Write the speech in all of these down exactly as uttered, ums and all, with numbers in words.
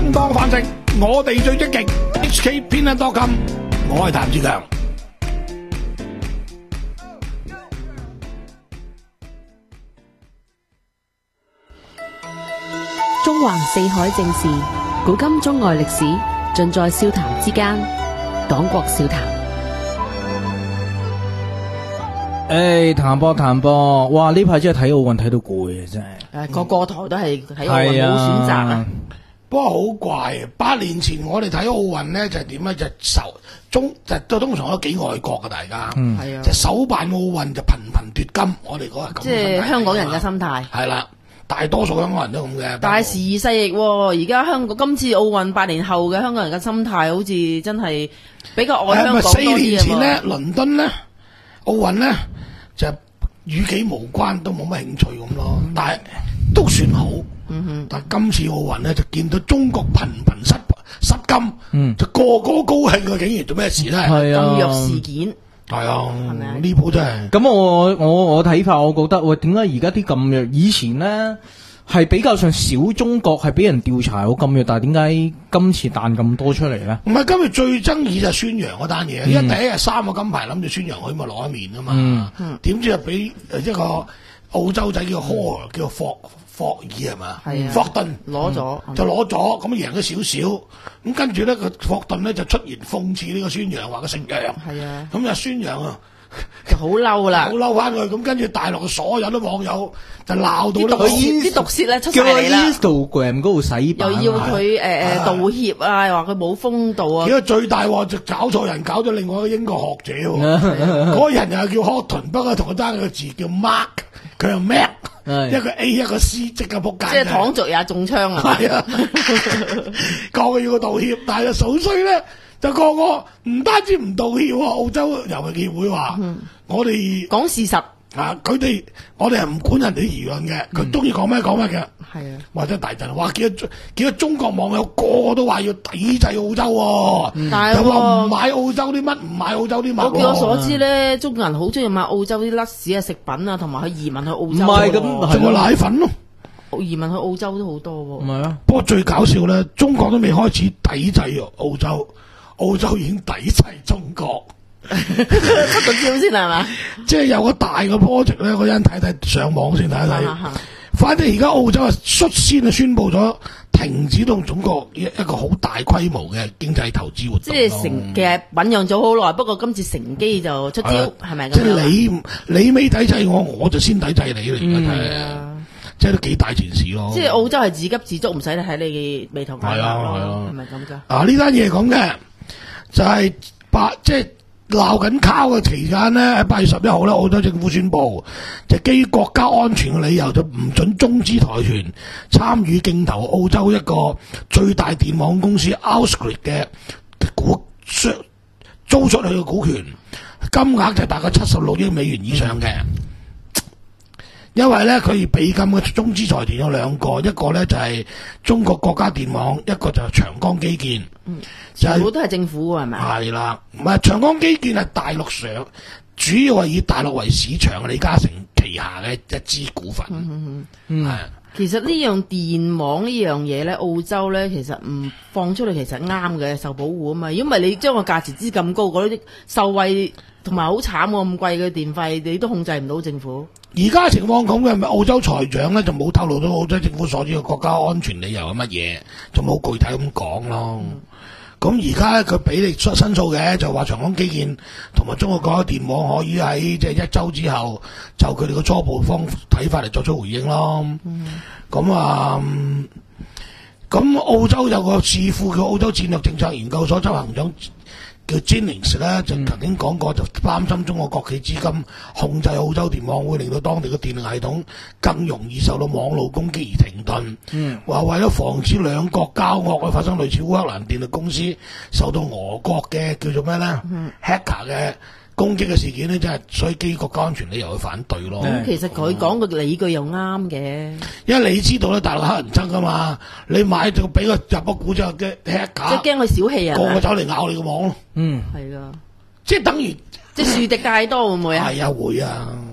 正當飯食，我哋最積極。H K 偏向多金，我係譚志強。 中環四海正事，古今中外歷史，盡在笑談之間。廣國笑談。 誒，彈波彈波，哇！呢排真係睇奧運睇到攰啊，真係。 誒，個個台都係睇奧運，冇選擇啊。 不過好怪啊！八年前我哋睇奧運咧就係點咧？就首中就都通常都幾愛國嘅大家， 嗯， 係啊， 就首辦奧運就頻頻奪金。我哋嗰日咁， 即係香港人嘅心態。 係啦，大多數香港人都咁嘅。 大時移世易喎，而家香港今次奧運八年後嘅香港人嘅心態，好似真係比較愛香港多啲啊嘛。 四年前咧，倫敦咧奧運咧就與己無關，都冇乜興趣咁咯。但係都算好。嗯哼，但今次奧運咧就見到中國頻頻失失金，嗯，就個個高興啊！竟然做咩事咧？ 係啊， 禁藥事件係啊，呢鋪真係。 咁我我我睇法，我覺得喂，點解而家啲禁藥以前咧係比較上小中國係俾人調查有禁藥，但係點解今次彈咁多出嚟咧？ 唔係今日最爭議就係孫楊嗰單嘢，因為第一日三個金牌諗住孫楊可以咪攞一面啊嘛，點知就俾一個澳洲仔叫 Hall 叫霍。霍爾係嘛？係啊，霍頓攞咗就攞咗，咁贏咗少少。咁跟住咧，個霍頓咧就出言諷刺呢個孫楊，話佢食藥。係啊，咁就孫楊啊就好嬲啦， 好嬲翻佢。咁跟住大陸嘅所有啲網友就鬧到呢個啲毒舌咧出晒嚟啦。 Instagram 嗰度洗版， 又要佢誒誒道歉啊，話佢冇風度啊。 結果最大鑊就搞錯人，搞咗另外一個英國學者喎。嗰個人又係叫 Horton，不過同佢爭個字叫 Mark，佢又 Mac。一個 A 一個 C，即刻仆街。 即係躺着也中槍啊！ 係啊，個個要佢道歉，但係數衰咧，就個個唔單止唔道歉喎。澳洲遊泳協會話：嗯、我哋講事實啊，佢哋我哋係唔管人哋輿論嘅，佢中意講咩講咩嘅。係啊，或者大陣話幾多幾多中國網友個個都話要抵制澳洲喎，嗯、但係又話唔買澳洲啲乜，唔買澳洲啲乜。 我據我所知咧，中國人好中意買澳洲啲甩屎嘅食品啊，同埋去移民去澳洲。唔係咁， 仲有奶粉咯。 移民去澳洲都好多喎。 唔係啊， 不過最搞笑咧，中國都未開始抵制澳洲，澳洲已經抵制中國。 出個招先係嘛？ 即係有個大嘅 project 咧，嗰陣睇睇上網先睇睇。反正而家澳洲啊率先啊宣布咗停止同中國一一個好大規模嘅經濟投資活動。 即係成其實醞釀咗好耐，不過今次乘機就出招，係咪咁樣？ 即係你你未抵制我，我就先抵制你啦！而家真係，即係都幾大件事咯。 即係澳洲係自給自足，唔使睇你嘅眉頭眼額。係啊係啊，係咪咁噶？ 啊呢單嘢咁嘅，就係八即係。鬧緊交嘅期間呢，喺八月十一號咧，澳洲政府宣布，就基於國家安全嘅理由，就唔准中資財團參與競投澳洲一個最大電網公司 Ausgrid 嘅股租出去嘅股權，金額就大概七十六億美元以上嘅。因為咧，佢被禁嘅中資財團有兩個，一個咧就係中國國家電網，一個就係長江基建。嗯， 全部都係政府係咪？ 係啦，唔係長江基建係大陸上，主要係以大陸為市場，李嘉誠旗下嘅一支股份。嗯嗯嗯，係。 其實呢樣電網呢樣嘢咧，澳洲咧其實唔放出嚟其實啱嘅，受保護啊嘛。因為你將個價錢支咁高，嗰啲受惠同埋好慘喎，咁貴嘅電費你都控制唔到政府。 而家情況咁嘅，咪澳洲財長咧就冇透露到澳洲政府所指嘅國家安全理由係乜嘢，就冇具體咁講咯。咁而家咧佢俾你出申訴嘅，就話長江基建同埋中國國家電網可以喺即係一週之後就佢哋嘅初步方睇法嚟作出回應咯。咁、嗯、啊，咁、嗯、澳洲有個智庫叫澳洲戰略政策研究所執行長叫 Jennings 咧，就曾經講過，就擔心中國國企資金控制澳洲電網會令到當地嘅電力系統更容易受到網絡攻擊而停頓。嗯，話為咗防止兩國交惡，會發生類似烏克蘭電力公司受到俄國嘅叫做咩咧、嗯、hacker 嘅攻擊嘅事件咧，真係所以基於國家安全理由去反對咯。咁、 嗯、其實佢講嘅理據又啱嘅， 因為你知道咧，大陸黑人憎噶嘛，你買就俾佢入咗股之後嘅 hacker， 即係驚佢小氣啊， 個個走嚟咬你個網咯。嗯， 係噶， 即係等於即係樹敵太多會唔會啊？ 係啊，會啊。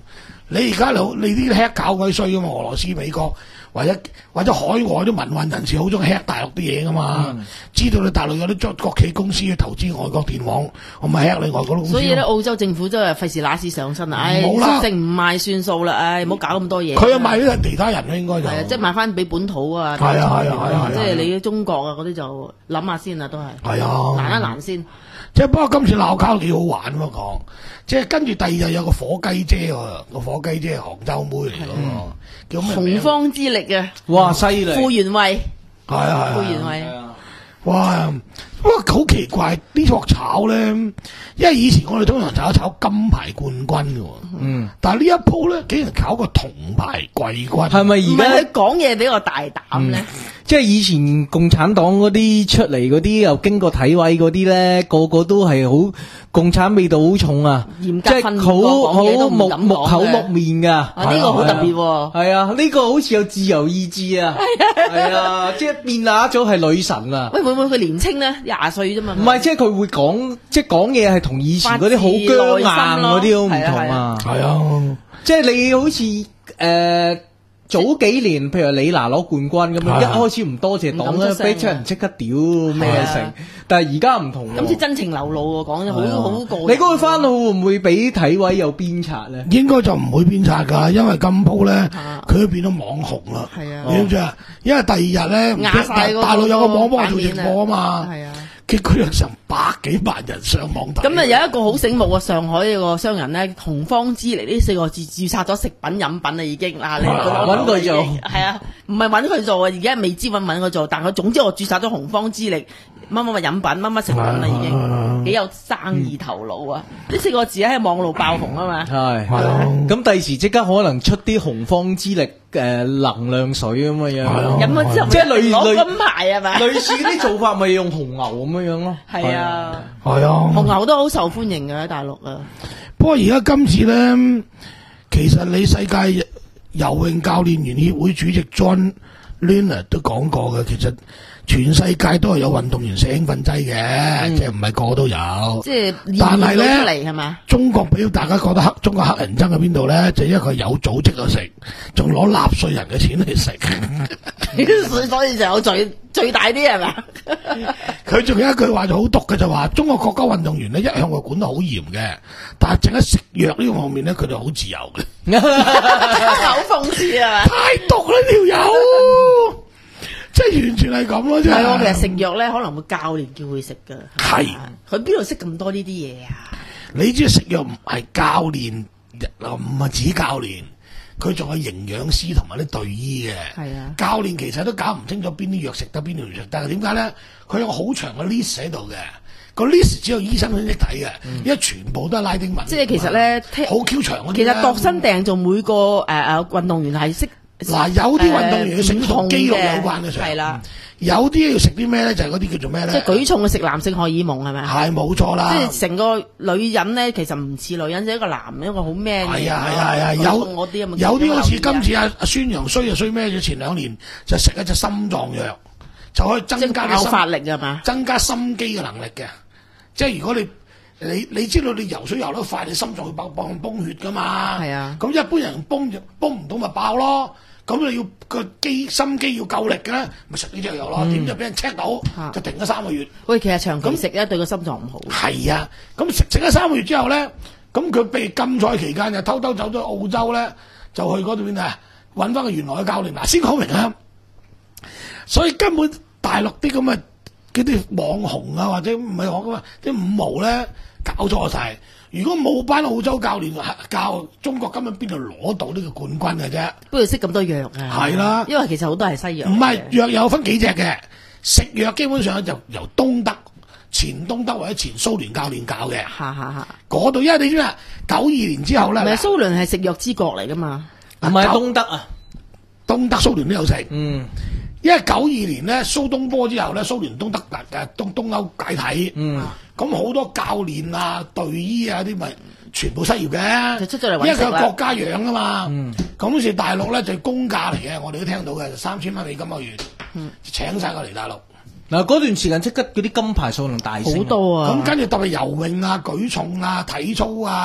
你而家你你啲 hack 搞鬼衰噶嘛？俄羅斯、美國或者或者海外啲民運人士好中意 hack 大陸啲嘢噶嘛？ 嗯、 知道你大陸有啲國企公司去投資外國電網，我咪 hack 你外國公司。 所以咧，澳洲政府真係費事揦屎上身啊！唉， 冇啦食剩唔賣算數啦，唉，唔好搞咁多嘢。 佢又賣俾其他人啦，應該就係啊，即係賣翻俾本土啊。 係啊係啊係啊！ 即係你中國啊嗰啲就諗下先啦，都係。 係啊， 難一難先。 即係不過今次鬧交幾好玩喎講，即係跟住第二日有個火雞姐喎，個火雞姐係杭州妹嚟嗰個，叫咩名？ 洪荒之力啊！ 哇，犀利！ 傅園慧， 係啊係傅園慧。 哇！不過好奇怪，呢鑊炒咧，因為以前我哋通常炒一炒金牌冠軍嘅喎， 嗯， 但係呢一鋪咧，竟然炒個銅牌季軍， 係咪唔係而家佢講嘢比較大膽咧？ 即係以前共產黨嗰啲出嚟嗰啲又經過體委嗰啲咧，個個都係好共產味道好重啊， 嚴即係格訓練過好講嘢都好木唔敢木口講嘅木面噶。 啊，呢個好特別喎。 係啊，呢個好似有自由意志啊，係啊，即係變乸咗係女神啊。 喂，會唔會佢年青咧？廿歲啫嘛。 唔係，即係佢會講，即係講嘢係同以前嗰啲好僵硬嗰啲好唔同啊。 係啊， 即係你好似誒。早幾年，譬如李娜攞冠軍咁樣，一開始唔多謝黨咧，俾出人即刻屌咩成。但係而家唔同， 今次真情流露喎，講得好好過。 你估佢翻到會唔會俾體委有鞭策咧？ 應該就唔會鞭策㗎，因為今鋪咧，佢都變咗網紅啦。 係啊， 你知唔知啊？因為第二日咧， 壓晒嗰個大陸有個網幫我做直播啊嘛。 係啊。 結果有成百幾萬人上網睇。 咁啊有一個好醒目嘅上海一個商人咧，洪荒之力呢四個字註冊咗食品飲品啦已經嗱，你揾佢做係啊，唔係揾佢做啊，而家未知揾唔揾佢做，但佢總之我註冊咗洪荒之力乜乜乜飲品乜乜食品啦已經，幾有生意頭腦啊！呢四個字喺網路爆紅啊嘛。 係係啊，咁第時即刻可能出啲洪荒之力誒能量水咁嘅樣， 飲咗之後即係類攞金牌係咪？ 類似啲做法咪用紅牛咁樣樣咯。 係啊， 係啊， 紅牛都好受歡迎嘅喺大陸啊。 不過而家今次咧，其實你世界游泳教練員協會主席 John Leonard 都講過嘅，其實全世界都係有運動員食興奮劑嘅，嗯、即係唔係個個都有。 即係但係咧， 出嚟係嘛？ 中國俾大家覺得黑，中國黑人憎喺邊度咧？就因為佢有組織去食，仲攞納稅人嘅錢去食， 所以就有罪最大啲係嘛？ 佢仲有一句話就好毒嘅，就話中國國家運動員咧一向係管得好嚴嘅，但係淨係食藥呢個方面咧，佢哋好自由嘅， 好諷刺啊！ 太毒啦條友！即係完全係咁咯，真係。 係喎，其實食藥咧可能會教練叫佢食噶。 係。 佢邊度識咁多呢啲嘢啊？ 你知食藥唔係教練，唔係指教練，佢仲有營養師同埋啲隊醫嘅。 係啊。教練其實都搞唔清楚邊啲藥食得，邊條唔食得。點解咧？佢有個好長嘅 list 喺度嘅，個 list 只有醫生先識睇嘅，因為全部都係拉丁文。 即係其實咧， 好 Q 長嗰啲。 其實度身訂做每個誒誒運動員係識。 嗱，有啲運動員要食同肌肉有關嘅， 係啦。 有啲要食啲咩咧？就係嗰啲叫做咩咧？ 即係舉重嘅食男性荷爾蒙係咪？ 係冇錯啦。 即係成個女人咧，其實唔似女人，即係一個男一個好 man 嘅。 係啊係啊係啊，有有啲好似今次阿阿孫楊衰就衰咩？前兩年就食一隻心臟藥，就可以增加爆發力係嘛？ 增加心肌嘅能力嘅。即係如果你你你知道你游水游得快，你心臟會爆爆崩血噶嘛？ 係啊。 咁一般人崩就崩唔到咪爆咯。咁你要個肌心肌要夠力嘅咧，咪食呢隻藥咯。點就俾人 check 到，就停咗三個月。 喂，其實長期食咧對個心臟唔好。 係啊，咁食食咗三個月之後咧，咁佢被禁賽期間就偷偷走咗澳洲咧，就去嗰邊啊揾翻個原來嘅教練。嗱，先講明啊，所以根本大陸啲咁嘅嗰啲網紅啊，或者唔係講啊啲五毛咧搞錯晒。如果冇班澳洲教練教中國，根本邊度攞到呢個冠軍嘅啫？邊度識咁多藥啊？ 係啦， 因為其實好多係西藥。 唔係藥有分幾隻嘅，食藥基本上就由東德、前東德或者前蘇聯教練教嘅。 嚇嚇嚇！ 嗰度因為你知啦，九二年之後咧， 唔係蘇聯係食藥之國嚟噶嘛？ 唔係東德啊， 東德蘇聯都有食。 嗯。 因為九二年咧蘇東波之後咧，蘇聯東德誒東東歐解體， 嗯， 咁好多教練啊、隊醫啊啲咪全部失業嘅， 就出咗嚟揾食啦。 因為佢係國家養啊嘛， 嗯， 咁好似大陸咧就係公價嚟嘅，我哋都聽到嘅，三千蚊美金個月，嗯，請晒過嚟大陸。 嗱嗰段時間即刻嗰啲金牌數量大升， 好多啊！ 咁跟住特別游泳啊、舉重啊、體操啊。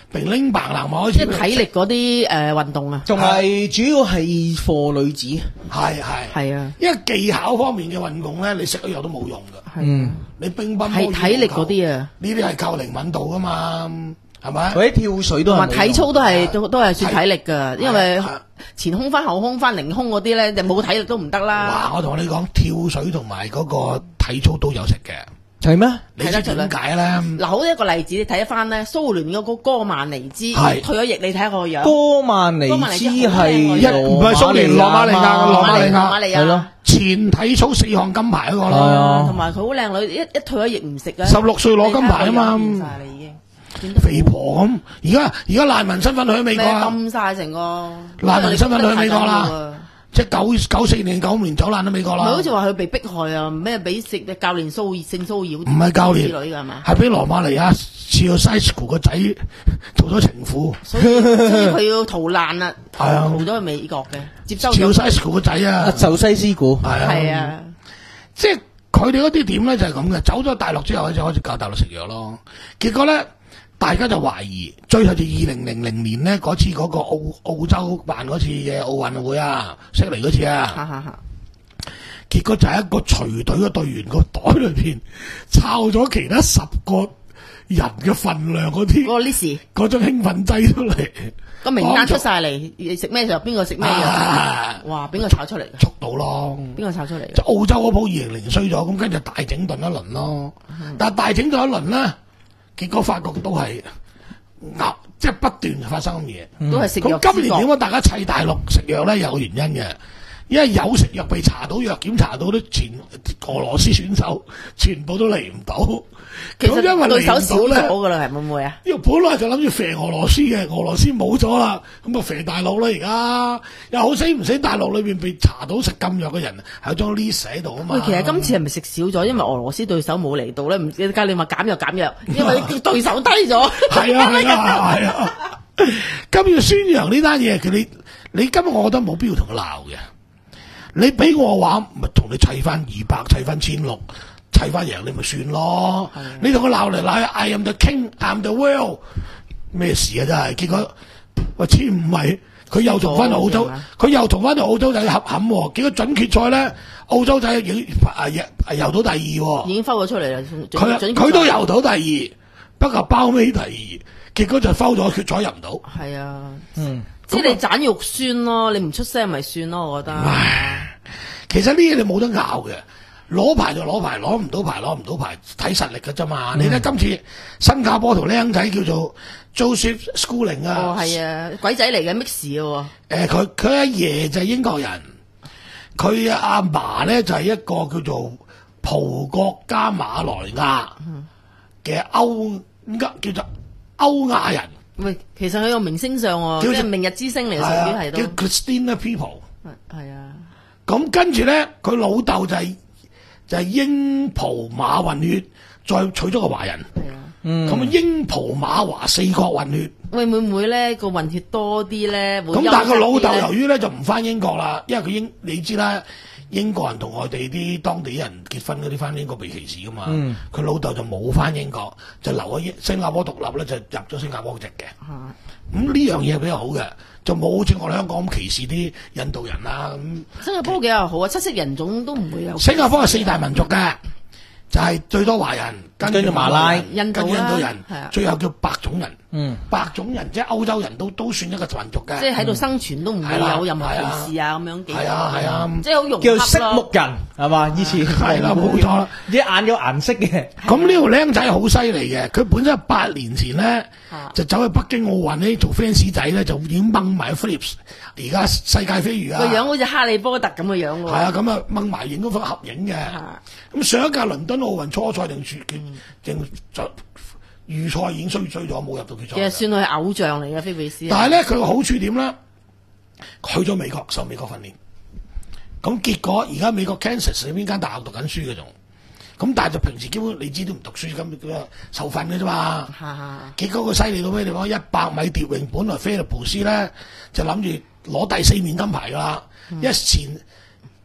平拎白藍開始。 即係體力嗰啲誒運動啊， 仲係主要係貨女子。 係係係啊， 因為技巧方面嘅運動咧，你食咗藥都冇用㗎。 嗯， 你乒乓係體力嗰啲啊， 呢啲係靠靈敏度㗎嘛，係咪？ 或者跳水都係同埋體操都係都都係算體力㗎， 係因為係前空翻後空翻凌空嗰啲咧，就冇體力都唔得啦。 哇！我同你講，跳水同埋嗰個體操都有食嘅。 係咩？ 你知點解咧？ 嗱，好一個例子，你睇翻咧，蘇聯嗰個哥曼尼茲係退咗役，你睇下個樣。 哥曼尼茲係一唔係蘇聯羅馬尼亞嘅羅馬尼亞羅馬尼亞係咯， 前體操四項金牌嗰個係咯， 啊同埋佢好靚女，一一退咗役唔食啊。 十六歲攞金牌啊嘛你睇下個樣變晒啦已經變得好肥婆咁。而家而家難民身份去美國咩啊， 冧晒成個難民身份去美國啦唔係即係九九四年九五年走難到美國啦。 好似話佢被迫害啊？咩俾食教練騷擾性騷擾？ 唔係教練之類㗎係嘛？ 係俾羅馬尼亞似個 Sisco 個仔做咗情婦， 所以所以佢要逃難啦，逃係啊逃咗去美國嘅，接收似個咗 Sisco 個仔阿啊， 壽西斯古。 係啊， 係啊， 即係佢哋嗰啲點咧就係咁嘅，走咗大陸之後就開始教大陸食藥咯。結果咧，大家就懷疑，最後就二零零零年咧嗰次嗰個澳澳洲辦嗰次嘅奧運會啊，悉尼嗰次哈啊， 哈哈！ 結果就係一個隨隊嘅隊員個袋裏邊抄咗其他十個人嘅份量嗰啲嗰個 list 嗰種興奮劑出嚟， 個名單出晒嚟，食咩就邊個食咩藥？ 啊哇！邊個炒出嚟㗎？ 捉到咯。 邊個炒出嚟㗎？ 即係澳洲嗰鋪二零零衰咗，咁跟住大整頓一輪咯。但係大整頓一輪咧，結果發覺都係咬，即係不斷發生咁嘢。 都係食藥咁今年點解？ 解大家砌大陸食藥咧？有原因嘅，因為有食藥被查到藥檢查到啲前俄羅斯選手全部都嚟唔到。 其咁因為實對手少嚟唔到咧。 咗㗎啦，係會唔會啊？ 因為本來就諗住肥俄羅斯嘅，俄羅斯冇咗啦，咁啊肥大陸啦而家，又好死唔死大陸裏邊被查到食禁藥嘅人係有張 list 喺度啊嘛。 喂，其實今次係咪食少咗？因為俄羅斯對手冇嚟到咧，唔知教你話減藥減藥，因為對手低咗。 係啊係啊係啊！今要宣揚呢單嘢，佢你你今日我覺得冇必要同佢鬧嘅。你俾我話，咪同你砌翻二百，砌翻千六，砌翻贏你咪算咯。你同佢鬧嚟鬧去 ，I am the king, I am the world，咩事啊真係？結果喂，千唔係佢又同翻澳洲，佢又同翻澳洲仔合冚喎。結果準決賽咧，澳洲仔已經啊啊游到第二喎。 已經摟咗出嚟啦， 佢準佢都游到第二，不過包尾第二，結果就摟咗決賽入唔到。 係啊， 嗯， 即係你斬肉酸咯，你唔出聲咪算咯，我覺得。 唉，其實呢嘢你冇得拗嘅，攞牌就攞牌，攞唔到牌攞唔到牌，睇實力嘅啫嘛。你睇今次新加坡條僆仔叫做 Joseph Schooling 啊， 哦，係啊，鬼仔嚟嘅 mix 嘅喎。 誒佢佢阿爺就係英國人，佢阿嫲咧就係一個叫做葡國加馬來亞嘅歐叫做歐亞人， 喂，其實佢個明星相喎， 叫做即係明日之星嚟嘅， 係啊， 屬於係都叫 Christina People。 係啊， 咁跟住咧，佢老豆就係、就係、英葡馬混血，再娶咗個華人。 係啊。 嗯， 咁啊、英葡馬華四國混血。 喂，會唔會咧個混血多啲咧？ 咁但係個老豆由又於咧就唔翻英國啦，因為佢英你知啦，英國人同外地啲當地人結婚嗰啲翻英國被歧視噶嘛。 嗯佢老豆就冇翻英國，就留喺英新加坡獨立咧，就入咗新加坡籍嘅。 啊咁呢樣嘢比較好嘅，就冇好似我哋香港咁歧視啲印度人啦咁。 新加坡幾有好啊，七色人種都唔會有。 新加坡係四大民族嘅，就係、最多華人，跟跟住馬拉印度印度啦印度人係啊， 最後叫白種人。 嗯， 白種人即係歐洲人都都算一個民族嘅。 即係喺度生存都唔會係啦有任何歧視啊咁樣幾好係啊係啊， 即係好融叫洽咯色目人係嘛？以前係啦冇錯啦。 啲眼有顏色嘅。 咁呢條僆仔好犀利嘅，佢本身係八年前咧啊就走去北京奧運呢做 fans 仔咧，就已經掹埋 Philips，而家世界飛魚啊， 個樣好似哈利波特咁嘅樣喎。 係啊，咁啊掹埋影嗰幅合影嘅。 啊咁上一屆倫敦奧運初賽定決決定就預賽已經衰衰咗，冇入到決賽。 其實算係偶像嚟嘅菲比斯。 但係咧，佢個好處點咧？去咗美國受美國訓練，咁結果而家美國 Kansas 喺邊間大學讀緊書嘅仲，咁但係就平時基本你知都唔讀書咁咁受訓嘅啫嘛。 哈哈結果佢犀利到咩地方？一百米蝶泳，本來菲利普斯咧就諗住攞第四面金牌噶啦， 嗯一前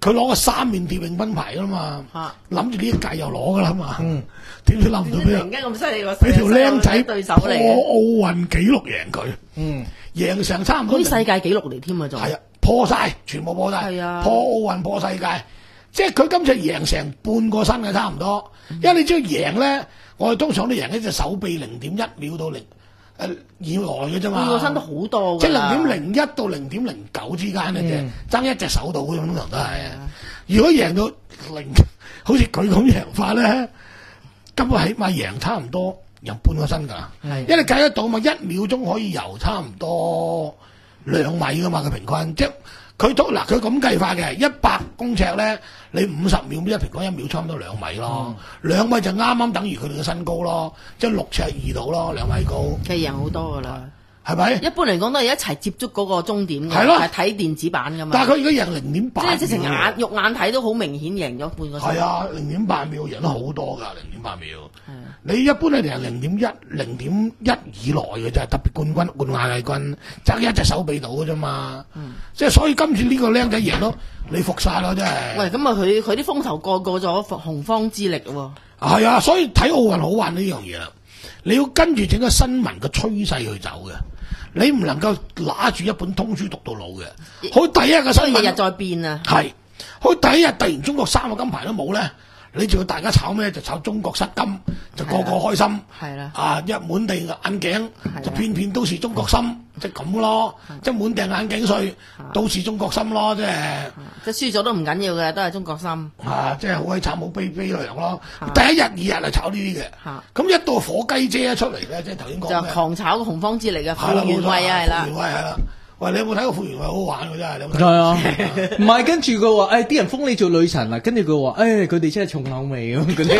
佢攞個三面蝶泳金牌噶嘛， 嚇諗住呢一屆又攞噶啦嘛， 嗯點知諗唔到俾突然間咁犀利個俾條僆仔對手破嚟嘅， 奧運紀錄贏佢， 嗯， 贏成差唔多嗰啲世界紀錄嚟添啊，仲係啊，破晒，全部破晒， 係啊破奧運破世界，即係佢今次贏成半個身嘅差唔多，因為你知道贏咧，我哋通常都贏一隻手臂零點一秒到零誒以內嘅啫嘛， 半個身都好多即係㗎啦零點零一到零點零九之間嘅啫嗯， 爭一隻手度嗰種通常都係。如果贏到零，好似佢咁贏法咧，根本起碼贏差唔多贏半個身㗎。 係因為你計得到嘛，一秒鐘可以游差唔多兩米㗎嘛，佢平均即係佢都嗱佢咁計法嘅，一百公尺咧，你五十秒一平均一秒差唔多兩米咯，兩、米就啱啱等於佢哋嘅身高咯，即係六尺二度咯，兩米高， 其實贏好多㗎啦。 係咪？ 一般嚟講都係一齊接觸嗰個終點嘅， 係咯係睇電子版㗎嘛。 但係佢而家贏零點八， 即係直情眼肉眼睇都好明顯贏咗半個身。 係啊，零點八秒贏得好多㗎，零點八秒。 係啊你一般係贏零點一、零點一以內嘅啫，特別冠軍、冠亞季軍爭一隻手臂到嘅啫嘛。 嗯即係所以今次呢個僆仔贏咯，你服晒咯，真係。 喂，咁啊，佢佢啲風頭過過咗洪荒之力喎。 係啊，所以睇奧運好玩呢樣嘢啦。你要跟住整個新聞嘅趨勢去走嘅，你唔能夠拿住一本通書讀到老嘅。好第一個新聞所以日日在變啊。 係，好第一日突然中國三個金牌都冇咧，你仲要大家炒咩？就炒中國失金，就個個開心。 係啦啊，一滿地眼鏡係啦就片片都是中國心，即係咁咯。即係滿地眼鏡碎都是中國心咯，即係即係輸咗都唔緊要嘅，都係中國心。 啊，即係好鬼慘，好悲悲涼咯啊。 第一日、二日係炒呢啲嘅啊， 咁一到火雞姐一出嚟咧，即係頭先講就嘅狂炒個洪荒之力嘅係啦， 傅園慧啊，係啦傅園。慧係啦。喂，你有冇睇過傅園慧好玩嘅真係？你有冇睇係啊，唔係跟住佢話，誒啲人封你做女神啦，跟住佢話，誒佢哋真係重口味咁嗰啲。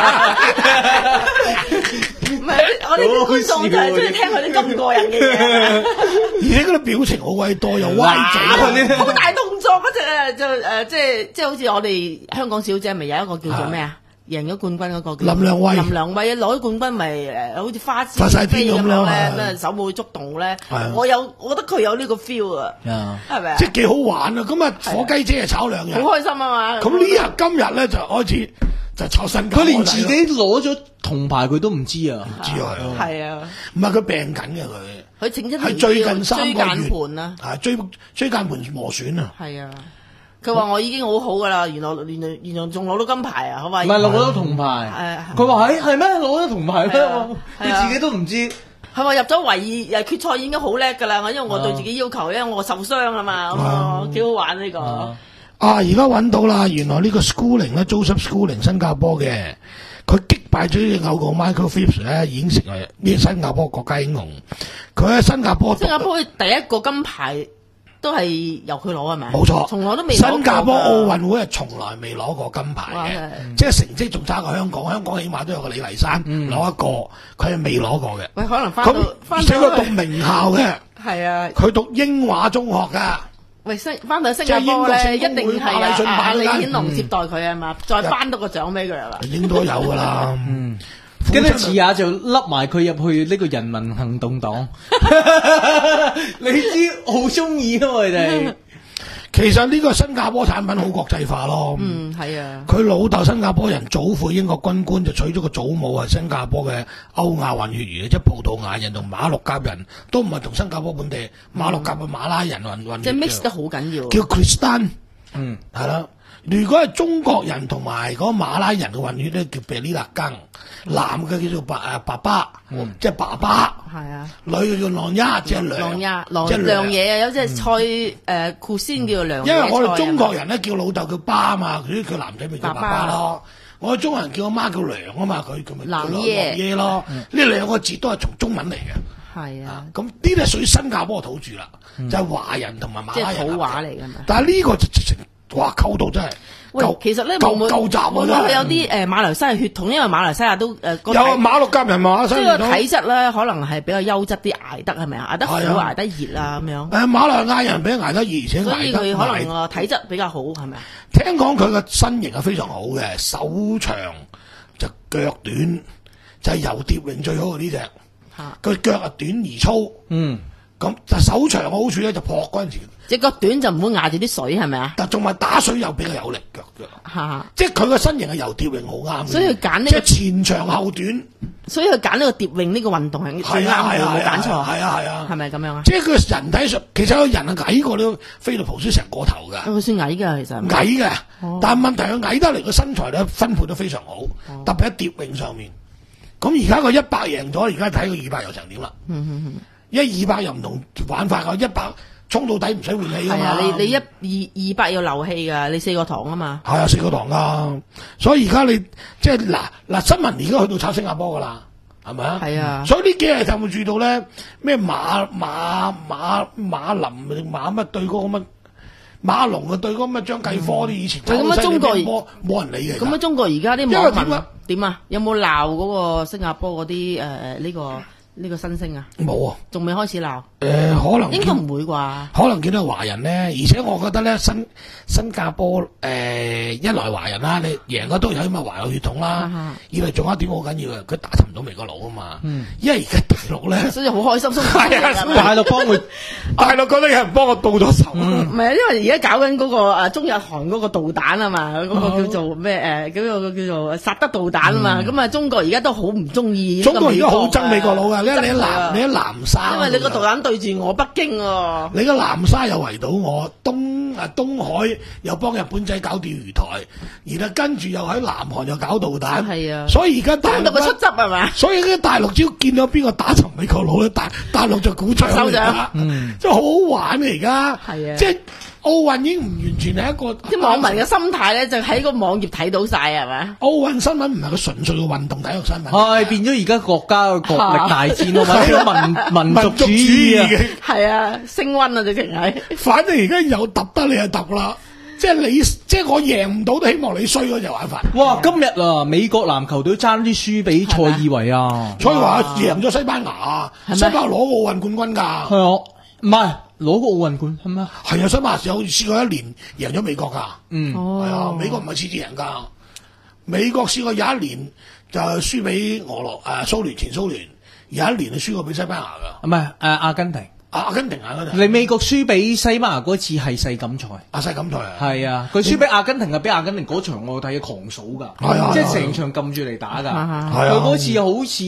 唔係，我哋啲觀眾就係中意聽佢啲咁過癮嘅嘢， 而且嗰啲表情好鬼多，又歪嘴。 好大動作嗰只啊，就誒即係即係好似我哋香港小姐咪有一個叫做咩啊？贏咗冠軍嗰個叫林良慧林良慧攞咗冠軍咪誒，好似花枝發晒天咁咯飛咁樣咧， 係咩手舞足動咧係啊。 我有，我覺得佢有呢個 feel 啊， 啊係咪啊即？係幾好玩啊！咁啊，火雞姐係炒兩日， 好開心啊嘛！ 咁呢日今日咧就開始就炒新加坡佢連自己仔咯攞咗銅牌佢都唔知啊！ 唔知啊， 係啊， 唔係佢病緊嘅佢， 佢整一係最近三椎個月間盤啊， 啊椎椎間盤磨損啊， 係啊。佢話我已經好好噶啦，原來原來原來仲攞到金牌啊！佢話唔係攞咗銅牌， 誒， 佢話係係咩攞咗銅牌係啊咩？ 係啊你自己都唔知。 佢話入咗圍誒決賽已經好叻噶啦，因為我對自己要求，因為我受傷啊嘛，咁啊幾好玩呢個。 啊啊而家揾到啦，原來呢個 Schooling 咧 Joseph Schooling 新加坡嘅，佢擊敗咗呢隻偶像 Michael Phelps 咧，已經成為呢個新加坡國家英雄。佢喺新加坡讀新加坡第一個金牌都係由佢攞係咪？ 冇錯， 從來都未攞過㗎新加坡奧運會係從來未攞過金牌嘅哇真係， 即係成績仲差過香港。香港起碼都有個李麗珊攞一個，佢係未攞過嘅。 喂，可能翻到咁翻而且佢讀到去名校嘅， 係啊， 佢讀英華中學㗎。 喂新翻到新加坡咧，一定係啊阿李顯龍接待佢啊嘛，再頒多個獎俾佢係嘛？ 應該有㗎啦。 嗯， 父親跟住遲下就笠埋佢入去呢個人民行動黨，你知好中意啊嘛佢哋。 其實呢個新加坡產品好國際化咯。 嗯，係啊， 佢老豆新加坡人，祖父英國軍官，就娶咗個祖母係新加坡嘅歐亞混血兒，即係葡萄牙人同馬六甲人，都唔係同新加坡本地馬六甲嘅馬拉人混混血即係嘅 mix 得好緊要。 叫 Kristan。 嗯， 係啦。如果係中國人同埋嗰個馬拉人嘅混血咧，叫 Belila Gang，男嘅叫做爸誒爸爸，即係爸爸； 係啊， 女嘅叫浪丫，即係狼娘， 嘢，狼即係狼娘。 嘢啊，有隻菜誒酷鮮叫做狼嘢因為我哋中國菜啊人咧叫老豆叫爸嘛，佢叫男仔咪叫爸爸咯。我哋中國人叫阿媽叫娘啊嘛，佢佢咪叫男郎爺爺咯。呢兩個字都係從中文嚟嘅。 係啊， 咁呢啲係屬於新加坡土著啦，就係華人同埋馬即係拉人土話嚟㗎嘛。 但係呢個就直情哇溝到真係喂夠， 其實咧夠會唔會夠集喎會唔會真係佢有啲誒馬來西亞血統？因為馬來西亞都誒個有體馬六甲人馬即西係個體質咧，可能係比較優質啲，捱得係咪啊？捱得苦， 係啊捱得熱啊咁樣， 誒馬來亞人比較捱得熱，而且所以捱得佢可能捱個體質比較好係咪啊？ 聽講佢個身形係非常好嘅，手長就腳短，就係游蝶泳最好嘅呢只。 嚇佢腳啊短而粗， 嗯， 咁但手長嘅好處咧就撲嗰陣時， 隻腳短就唔會壓住啲水係咪啊？ 但仲埋打水又比較有力腳腳， 嚇！ 即係佢個身形係游蝶泳好啱嘅， 所以佢揀呢個即係前長後短， 所以佢揀呢個蝶泳呢個運動係最啱佢， 係啊係啊冇揀錯， 係啊係啊， 係咪咁樣啊？ 即係佢人體上其實個人係矮過呢個菲利普斯成個頭㗎。 佢算矮㗎，其實係咪矮嘅， 哦但係問題佢矮得嚟個身材咧分配得非常好， 哦特別喺蝶泳上面。咁而家佢一百贏咗，而家睇佢二百又成點啦？ 嗯嗯嗯， 因為二百又唔同玩法㗎，一百衝到底唔使換氣㗎嘛。 係啊，你你一二二百要流氣㗎，你四個堂啊嘛。 係啊，四個堂㗎，所以而家你即係嗱嗱新聞而家去到炒新加坡㗎啦，係咪啊？ 係啊所以呢幾日就會注意到咧咩馬馬馬馬林定馬乜對嗰個乜馬龍啊對嗰個乜張繼科啲以前喂咁啊中國冇冇人理嘅。 咁啊，中國而家啲因為網民點啊點啊？有冇鬧嗰個新加坡嗰啲誒呢個呢個新星啊？ 冇啊？ 仲未開始鬧， 誒、可能應該唔會啩？ 可能見到華人咧，而且我覺得咧新新加坡誒、一來華人啦，你贏咗都有因為華有血統啦， 啊二嚟仲有一點好緊要嘅，佢打沉唔到美國佬啊嘛，因為而家大陸咧， 所以好開心，鬆係啊鬆大陸幫佢大陸覺得有人幫我到咗手， 唔係，因為而家搞緊嗰個誒中日韓嗰個導彈啊嘛，嗰、個叫做咩誒？嗰、個叫做薩德導彈啊嘛，咁啊、中國而家都好唔中意。 中國而家好憎美國佬㗎， 噶，你你喺憎佢啊南你喺南沙， 因為你個導彈對住我北京喎。 你個南沙又圍到我，東啊東海又幫日本仔搞釣魚台，然後跟住又喺南韓又搞導彈， 係啊所以而家大陸到佢出汁係嘛？ 所以咧，大陸只要見到邊個打沉美國佬咧，大大陸就鼓掌拍手掌嚟㗎，嗯，即係好好玩嘅而家， 係啊即係奧運已經唔完全係一個啲網民嘅心態咧，就喺個網頁睇到晒係咪？ 奧運新聞唔係個純粹嘅運動體育新聞， 係變咗而家國家嘅國力大戰啊嘛，呢個民民族主義啊， 嘅， 係啊，升溫啊，直情係。 反正而家有揼得你就揼啦，即係你即係我贏唔到都希望你衰嗰隻玩法。 哇！今日啊，美國籃球隊爭啲輸俾塞爾維亞， 所以話贏咗西班牙， 係咪西班牙攞奧運冠軍㗎。 係啊，唔係攞個奧運冠係咩？ 係啊，西班牙有試過一年贏咗美國㗎。 嗯， 哦係啊，美國唔係次次贏㗎。美國試過有一年就輸俾俄羅誒蘇聯前蘇聯，有一年就輸過俾西班牙㗎。 唔係誒阿根廷， 阿根廷啊嗰陣， 你美國輸俾西班牙嗰次係世錦賽。 阿世錦賽啊， 係啊，佢輸俾阿根廷啊，俾阿根廷嗰場我睇狂數㗎， 係啊即係成場撳住嚟打㗎。 啊係啊佢嗰次好似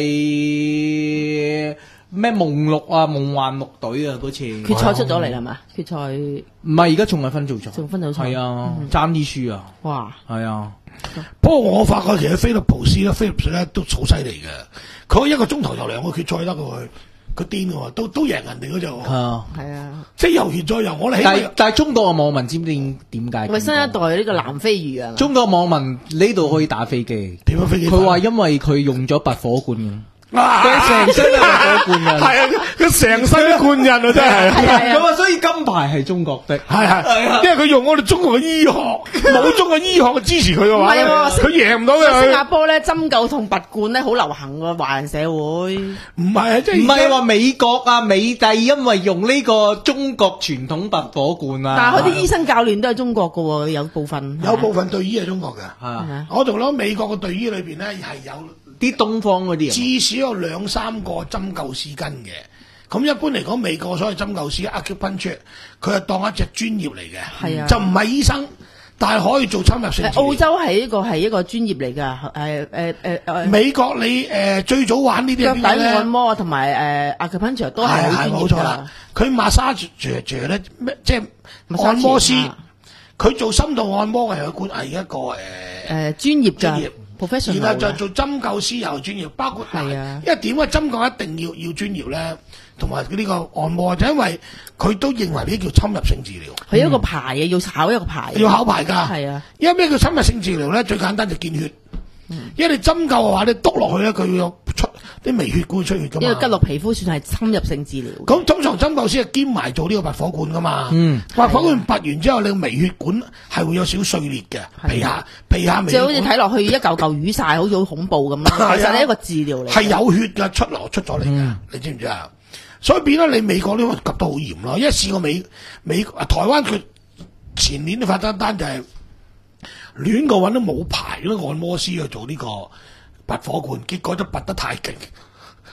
係咩夢六啊夢幻六隊啊嗰次。 決賽出咗嚟啦嘛？決賽唔係而家仲係分組賽， 仲分組賽係啊，爭啲輸啊， 哇！ 係啊， 不過我發覺其實菲利普斯咧，菲利普斯咧都好犀利嘅。佢一個鐘頭就兩個決賽得嘅佢，佢癲嘅喎，都都贏人哋嗰隻喎， 係啊。 係啊， 即係又決再遊。我哋起但係碼但係中國嘅網民知唔知點點解？ 喂，新一代呢個南非魚啊， 中國網民呢度可以打飛機， 點樣飛機？ 佢話因為佢用咗拔火罐嘅。 啊佢成身都係拔火罐嘅， 係啊，佢成身都冠印啊，真係。 咁啊，所以金牌係中國的， 係係，因為佢用我哋中國嘅醫學，冇中國醫學嘅支持佢嘅話咧， 唔係喎佢贏唔到新加嘅。 坡咧針灸同拔罐咧好流行喎，華人社會。 唔係啊，即係唔係話美國啊美帝因為用呢個中國傳統拔火罐啊， 但係佢啲醫生教練都係中國嘅喎，有部分。 有部分隊醫係中國嘅。 係啊係咪我仲諗美國嘅隊醫裏邊咧係有啲東方嗰啲人至少有兩三個針灸師跟嘅。咁一般嚟講，美國所謂針灸師 acupuncture，佢係當一隻專業嚟嘅， 係啊就唔係醫生，但係可以做侵入性治療。 誒澳洲係一個係一個專業嚟㗎，誒誒誒誒。 美國你誒、呃、最早玩呢啲腳底係邊個咧按？摩同埋誒 acupuncture 都係好係係專業㗎冇錯啦。佢 massage 咧咩即係 massage 按摩師啊， 佢做深度按摩嘅係管係一個誒。 誒專業㗎專業 ，professional 然後就㗎做針灸師又專業，包括係啊因為點解針灸一定要要專業咧？同埋呢個按摩，就因為佢都認為呢啲叫侵入性治療， 佢有一個牌嘅，要考一個牌。 要考牌㗎。 係啊， 因為咩叫侵入性治療咧？最簡單就見血。因為你針灸嘅話，你篤落去咧，佢要出啲微血管出血㗎嘛。 因為吉落皮膚算係侵入性治療。 咁通常針灸師係兼埋做呢個拔火罐噶嘛， 嗯拔火罐拔完之後，你個微血管係會有少碎裂嘅，皮下皮下微即係好似血管睇落去一嚿嚿淤晒，好似好恐怖咁係啊咯。其實係一個治療嚟。 係有血㗎，出流出咗嚟㗎，你知唔知啊？所以變咗你美國呢個及得好嚴咯，因為試過美美啊台灣佢前年都發生一單就係亂個揾都冇牌嗰啲按摩師去做呢個拔火罐，結果都拔得太勁，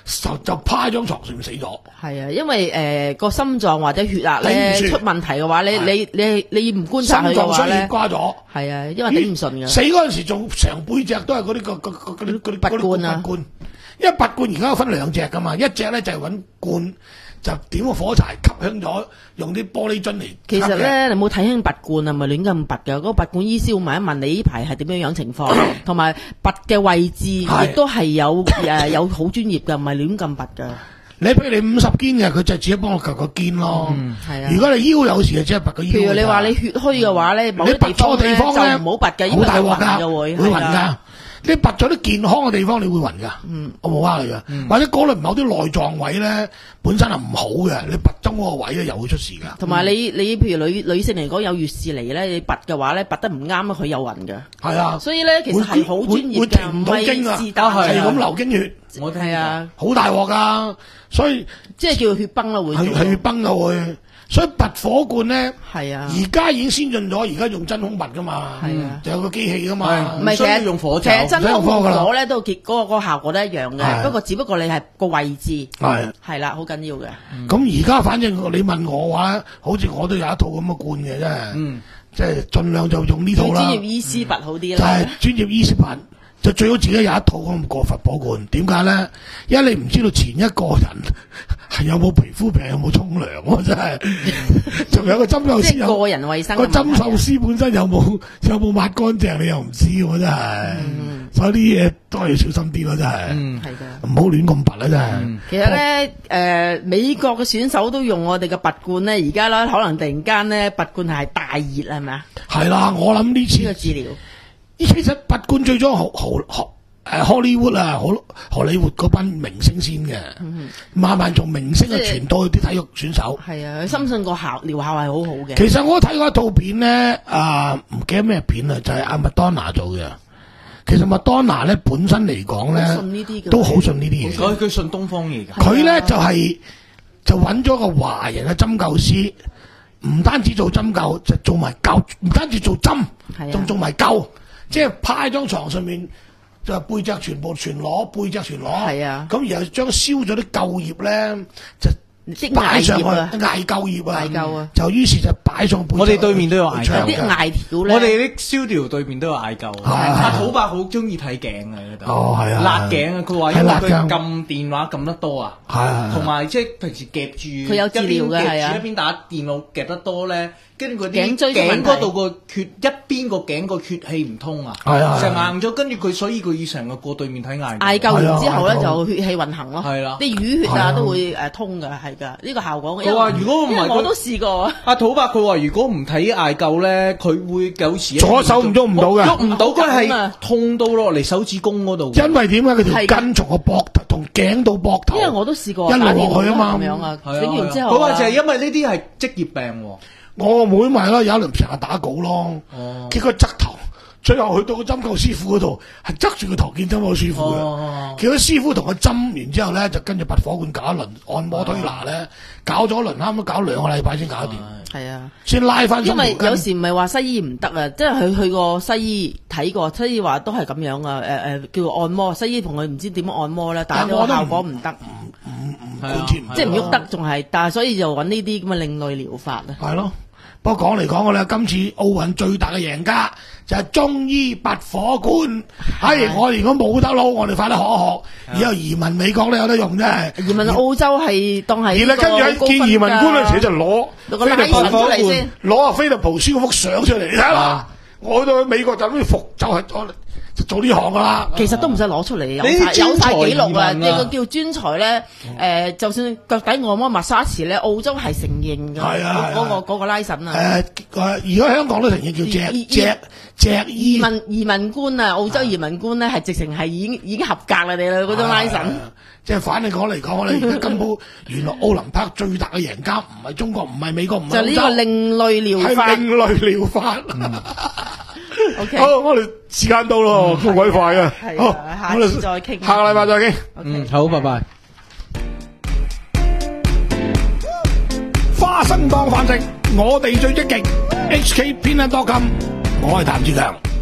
就就趴喺張床上面死咗。 係啊，因為誒個、呃、心臟或者血壓咧頂唔住出問題嘅話，你係你你你唔觀心察佢嘅臟衰血話咧， 瓜咗。 係啊，因為頂唔順㗎。 死嗰陣時仲成背脊都係嗰啲個個個嗰啲嗰啲拔罐啊拔罐，因為拔罐而家分兩隻噶嘛，一隻咧就係揾罐就點個火柴吸香咗，用啲玻璃樽嚟吸嘅。 其實咧，你冇睇輕拔罐啊，咪亂咁拔㗎。嗰、個拔罐醫師會問一問你呢排係點樣樣情況，同埋拔嘅位置亦係都係有誒有好專業㗎，唔係亂咁拔㗎。 你譬如你五十肩嘅，佢就只係幫我夾個肩咯。 係啊如果你腰有時就只係拔個腰㗎。 譬如你話你血虛嘅話咧，某啲你拔錯地方咧就唔好拔嘅，因好為大鑊㗎， 嘅會會暈係啦㗎。你拔咗啲健康嘅地方，你會暈㗎。 嗯， 我冇呃你㗎。或者嗰類某啲內臟位咧，本身係唔好嘅，你拔中嗰個位咧又會出事㗎。 同埋你你譬如女女性嚟講有月事嚟咧，你拔嘅話咧，拔得唔啱佢有暈㗎。 係啊， 所以咧，其實係好專業會㗎， 停唔到經啊， 係是但係係咁流經血， 我聽係啊， 好大鑊㗎。所以即係叫血崩啦，會係係血崩㗎會。所以拔火罐咧， 係啊。 而家已經先進咗，而家用真空拔㗎嘛， 係啊就有個機器㗎嘛係。 唔係， 唔需要其實用火其實酒真空唔使用火㗎啦火咧都結嗰個嗰個效果都一樣嘅， 係不過只不過你係個位置係係啦，好緊要嘅。 咁而家反正你問我話，好似我都有一套咁嘅罐嘅，真係， 嗯即係盡量就用呢套啦。 要專業醫師拔好啲就係啦。 專業醫師拔，就最好自己有一套咁個佛火罐。點解咧？因為你唔知道前一個人係有冇皮膚病，有冇沖涼喎，真係。仲有個針灸師即係有個人衞生個嘅問題啊針灸師本身有冇有冇抹乾淨，你又唔知喎，真係。所以啲嘢都係要小心啲咯，真係。 嗯係㗎。 唔好亂咁拔啦，真係。 其實咧，誒、美國嘅選手都用我哋嘅拔罐咧，而家咧可能突然間咧拔罐係大熱係咪啊？ 係啦，我諗呢次呢個治療其實拔罐最初好好好誒 Hollywood 啊，荷荷里活嗰班明星先嘅，慢慢從明星啊即係傳到去啲體育選手。 係啊，佢深信個效療效係好好嘅。 其實我睇過一套片咧，啊唔記得咩片啦，就係阿麥當娜做嘅。其實麥當娜咧本身嚟講好信呢啲咧， 嘅都好信呢啲嘢。 佢佢信東方嘢㗎。 佢咧就係、就揾咗個華人嘅針灸師，唔單止做針灸，就做埋灸，唔單止做針係啊， 仲做埋灸，即係趴喺張床上面，就背脊全部全裸，背脊全裸。 係啊咁然後將燒咗啲灸葉咧，就即係擺上去艾葉啊艾灸葉啊， 艾灸啊就於是就擺上背脊。 我哋對面都有艾灸唱嘅有啲艾條咧， 我哋啲燒條對面都有嗌救， 係阿土伯好中意睇鏡啊嗰度， 哦係啊辣頸啊！佢話因為佢係辣鏡撳電話撳得多啊， 係係係同埋即係平時夾住佢有治療嘅一邊係啊夾住一邊打電腦夾得多咧，跟住嗰啲頸椎嘅問題頸嗰度個血一邊個頸個血氣唔通啊， 係啊係啊成硬咗，跟住佢所以佢要成個過對面睇嗌艾灸完之後咧係啊就血氣運行咯， 係啦啲淤血係啊啊都會誒通㗎，係㗎，呢個效果。 佢話如果唔係佢因為我都試過。 阿土伯佢話：如果唔睇艾灸咧，佢會有時左手唔喐唔到㗎喐唔到，佢係咁啊痛到落嚟手指公嗰度。 因為點解佢條係㗎筋從個膊頭同頸到膊頭， 因為我都試過一路打電落去啊嘛話咁樣啊， 係啊整完之後啊佢話就係因為呢啲係職業病喎。 我個妹咪咯，有一輪成日打稿咯， 哦結果側頭，最後去到個針灸師傅嗰度，係側住個頭見針灸師傅嘅。 哦叫咗師傅同佢針完之後咧，就跟住拔火罐搞一輪按摩推拿咧，搞咗一輪，啱啱搞兩個禮拜先搞掂， 係啊。 先拉翻因為有有時唔係話西醫唔得啊，即係佢去過西醫睇過，西醫話都係咁樣啊。誒、誒，叫做按摩，西醫同佢唔知點樣按摩咧，但係個但我覺得效果唔得， 係啊貫徹唔即係唔喐得，仲係，但係所以就揾呢啲咁嘅另類療法啊。 係咯。不過講嚟講去咧，今次奧運最大嘅贏家就係中醫拔火罐。唉，我哋如果冇得撈，我哋快啲學一學，以後移民美國咧有得用啫。 移民澳洲係當係而咧，跟住喺見移民官嗰陣時就攞攞個拉神出嚟先， 攞阿菲利普斯嗰幅相出嚟，你睇下，我去到去美國就咁服，就係我就做呢行噶啦。 其實都唔使攞出嚟，有呢啲晒有晒記錄啊！ 專才移民啊呢個叫專才咧，誒，就算腳底按摩、抹沙池咧，澳洲係承認㗎。 係啊係啊嗰個嗰個拉神啊！ 誒誒，而家香港都承認叫隻移隻隻醫。 移民移民官啊，澳洲移民官咧係直情係已經已經合格啦，你啦嗰種拉神。 啊即係反正講嚟講咧，而家根本原來奧林匹克最大嘅贏家唔係中國，唔係美國，唔係就呢個澳洲， 另類療法係。另類療法。 OK， 好，我哋時間到咯，好鬼快啊！ 係好， 啊下我哋次再傾下個禮拜再傾。 OK 嗯，好，拜拜。 花生當飯食，我哋最積極。H K 偏 dot com，我係譚志強。